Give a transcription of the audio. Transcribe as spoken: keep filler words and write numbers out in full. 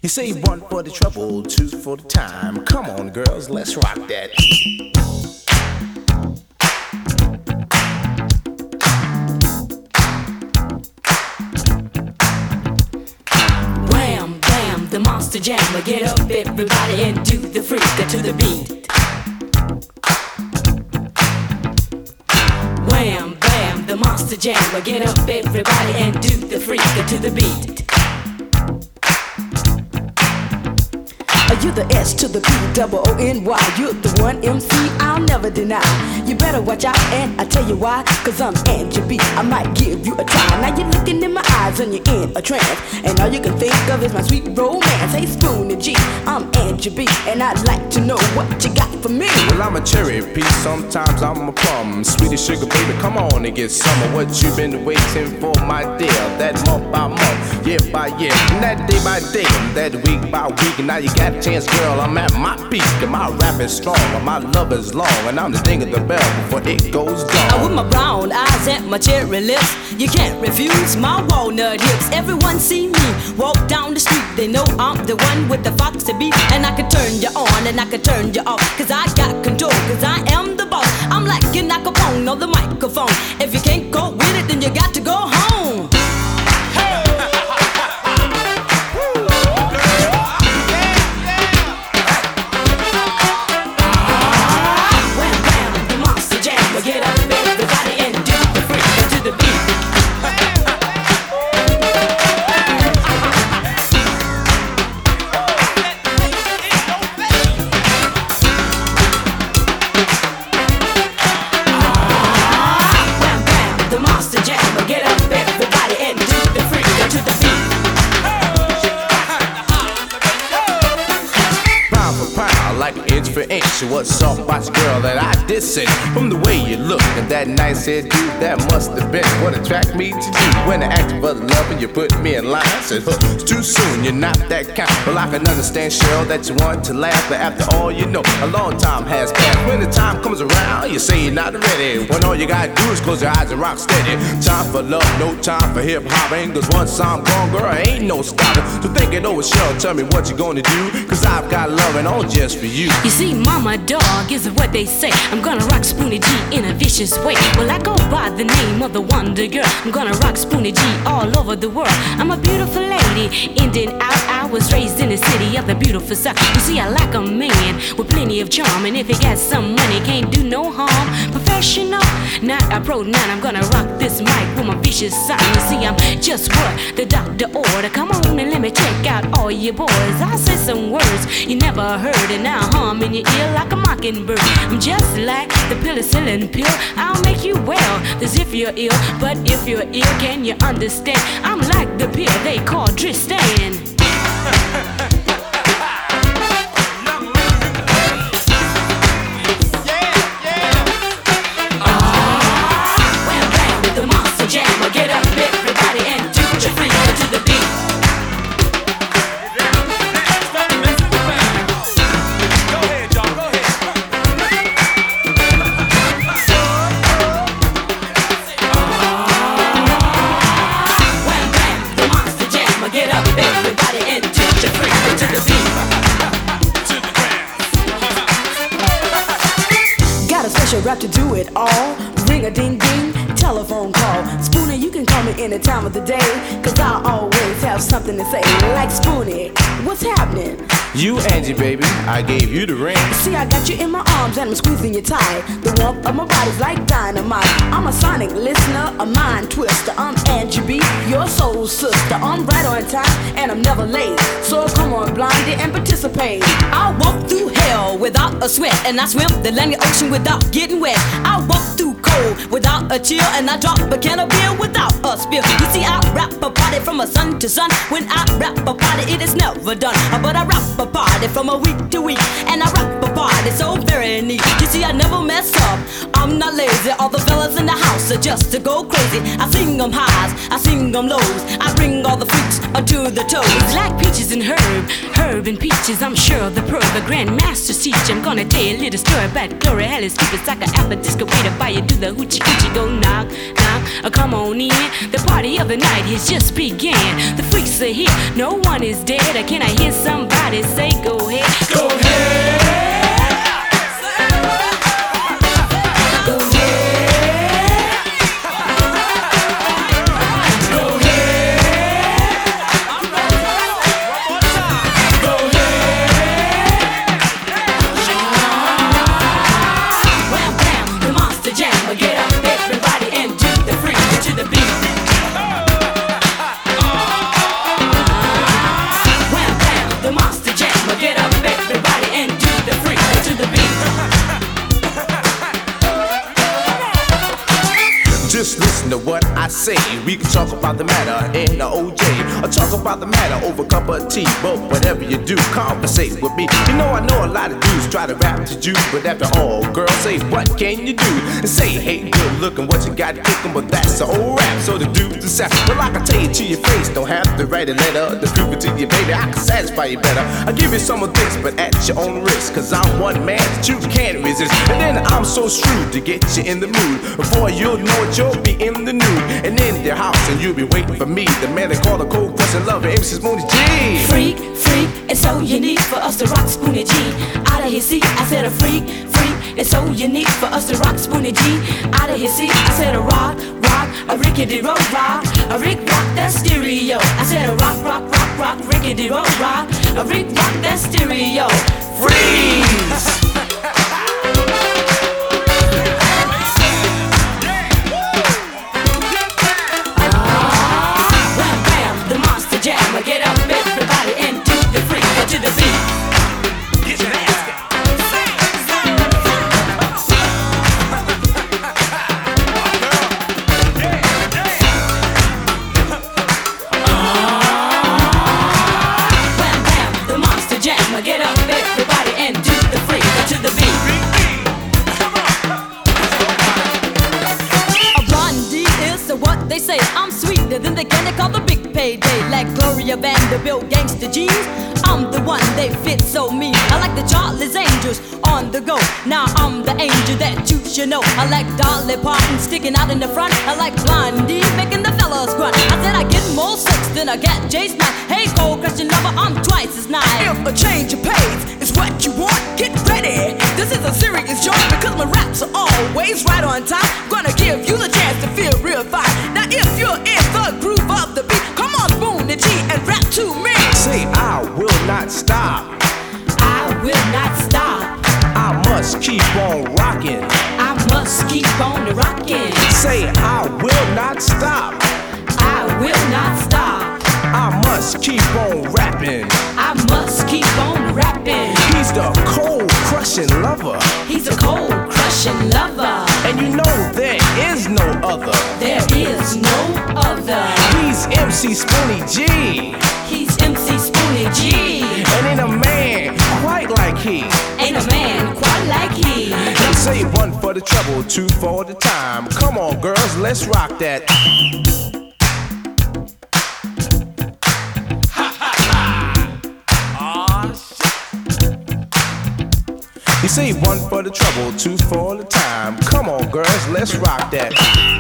You say one for the trouble, two for the time. Come on, girls, let's rock that. Wham, bam, the monster jammer. Get up, everybody, and do the freak to the beat. Wham, bam, the monster jammer. Get up, everybody, and do the freak to the beat. You're the S to the P, double O N Y. You're the one M C I'll never deny. You better watch out, and I tell you why. Cause I'm Angie B, I might give you a try. Now you're looking in my eyes and you're in a trance, and all you can think of is my sweet romance. Hey Spoonie G, I'm Angie B, and I'd like to know what you got for me. Well, I'm a cherry pea, sometimes I'm a plum. Sweetie sugar baby, come on and get some of what you've been waiting for, my dear. That month by month, year by year, and that day by day, and that week by week. And now you got a chance, girl, I'm at my peak. And my rap is strong, and my love is long, and I'm the ding of the bell before it goes down. With my brown eyes and my cherry lips, you can't refuse my walnut hips. Everyone see me walk down the street, they know I'm the one with the foxy beat. And I can turn you on and I can turn you off, cause I got control, cause I am the boss. I'm like an acapone on the microphone. If you can't go with it, then you got to go home. What's up, watch girl, that I dissing? From the way you look and that nice hairdo, that must have been what attracted me to you. When I asked for the love and you put me in line, I said, huh, it's too soon, you're not that kind. Well, I can understand, Cheryl, that you want to laugh, but after all, you know, a long time has passed. When the time comes around, you say you're not ready. When all you gotta do is close your eyes and rock steady. Time for love, no time for hip-hopping, cause once I'm gone, girl, ain't no stopping. So think it over, Cheryl, tell me what you gonna do, cause I've got loving all just for you. You see, mama dog is what they say. I'm gonna rock Spoonie G in a vicious way. Well, I go by the name of the Wonder Girl. I'm gonna rock Spoonie G all over the world. I'm a beautiful lady, in and out. I was raised in the city of the beautiful South. You see, I like a man with plenty of charm, and if he got some money, can't do no harm. Professional, not a pro. Now I'm gonna rock this mic with my vicious son. You see, I'm just what the doctor ordered. Come on and let me check out all you boys. I say some words you never heard, and now hum in your ear like a mockingbird. I'm just like the penicillin pill. I'll make you well as if you're ill, but if you're ill, can you understand? I'm like the pill they call Tristan. Rap to do it all. Ring a ding ding, telephone call. Spoonie, you can call me any time of the day, cause I always have something to say. Like Spoonie, what's happening? You, Angie, baby, I gave you the ring. See, I got you in my arms and I'm squeezing you tight. The warmth of my body's like dynamite. I'm a sonic listener, a mind twister. I'm Angie B, your soul sister. I'm right on time and I'm never late. So come on, blondie, and participate. I walk through hell without a sweat, and I swim the Atlantic Ocean without getting wet. I walk through cold without a chill, and I drop a can of beer without a spill. You see, I rap a party from a sun to sun. When I rap a party, it is never done. But I rap a party from a week to week, and I rap a party so very neat. You see, I never mess up, I'm not lazy. All the fellas in the house are just to go crazy. I sing them highs, I sing them lows, I bring all the freaks to the toes. Like peaches and herb, herb bourbon peaches. I'm sure the pearl, the grandmaster's teach. I'm gonna tell you a little story about Gloria Alice. Keep it like a apple disco way to buy you. Do the hoochie coochie, go knock, knock. Uh, come on in. The party of the night has just began. The freaks are here, no one is dead. Uh, can I hear somebody say, go ahead, go ahead? To what I say, we can talk about the matter in the O J, or talk about the matter over a cup of tea. But whatever you do, conversate with me. You know I know a lot of dudes try to rap to you, but after all, girls say, what can you do? And say, hey, good looking, what you got cooking, but that's the old rap. So the dudes decide, well I can tell you to your face, don't have to write a letter to prove it to you, baby. I can satisfy you better. I'll give you some of this, but at your own risk, cause I'm one man that you can't resist. And then I'm so shrewd to get you in the mood. Before you'll know it, you'll be in the nude and in their house, and you'll be waiting for me, the man they call the cold crushing lover, M C Spoonie G. Freak, freak, it's so unique for us to rock Spoonie G. Out of his seat, I said a freak, freak, it's so unique for us to rock Spoonie G. Out of his seat, I said a rock, rock, a rickety rock, rock, a rick rock that stereo. I said a rock, rock, rock, rock, rickety rock, rock, a rick rock that stereo. Freeze! Vanderbilt gangsta jeans, I'm the one they fit so mean. I like the Charlie's Angels on the go. Now I'm the angel that you should know. I like Dolly Parton sticking out in the front. I like Blondie making the fellas grunt. I said I get more sex than I get Jay's night. Hey, cold Christian lover, I'm twice as nice. If a change of pace is what you want, get ready. This is a serious joint because my raps are always right on time. Gonna give you the chance to feel real fine. Now if you're in the groove of the beat, come on, Spoonie G, and rap to me. Say I will not stop. I will not stop. I must keep on rocking. I must keep on rocking. Say I will not stop. I will not stop. I must keep on rapping. I must keep on rapping. He's the cold crushing lover. He's a cold crushing lover. And you know there is no other. There is no other. He's M C Spoonie G. He's M C Spoonie G. And ain't a man quite like he. Ain't a man quite like he. They say one for the trouble, two for the time. Come on, girls, let's rock that. You say one for the trouble, two for the time. Come on, girls, let's rock that.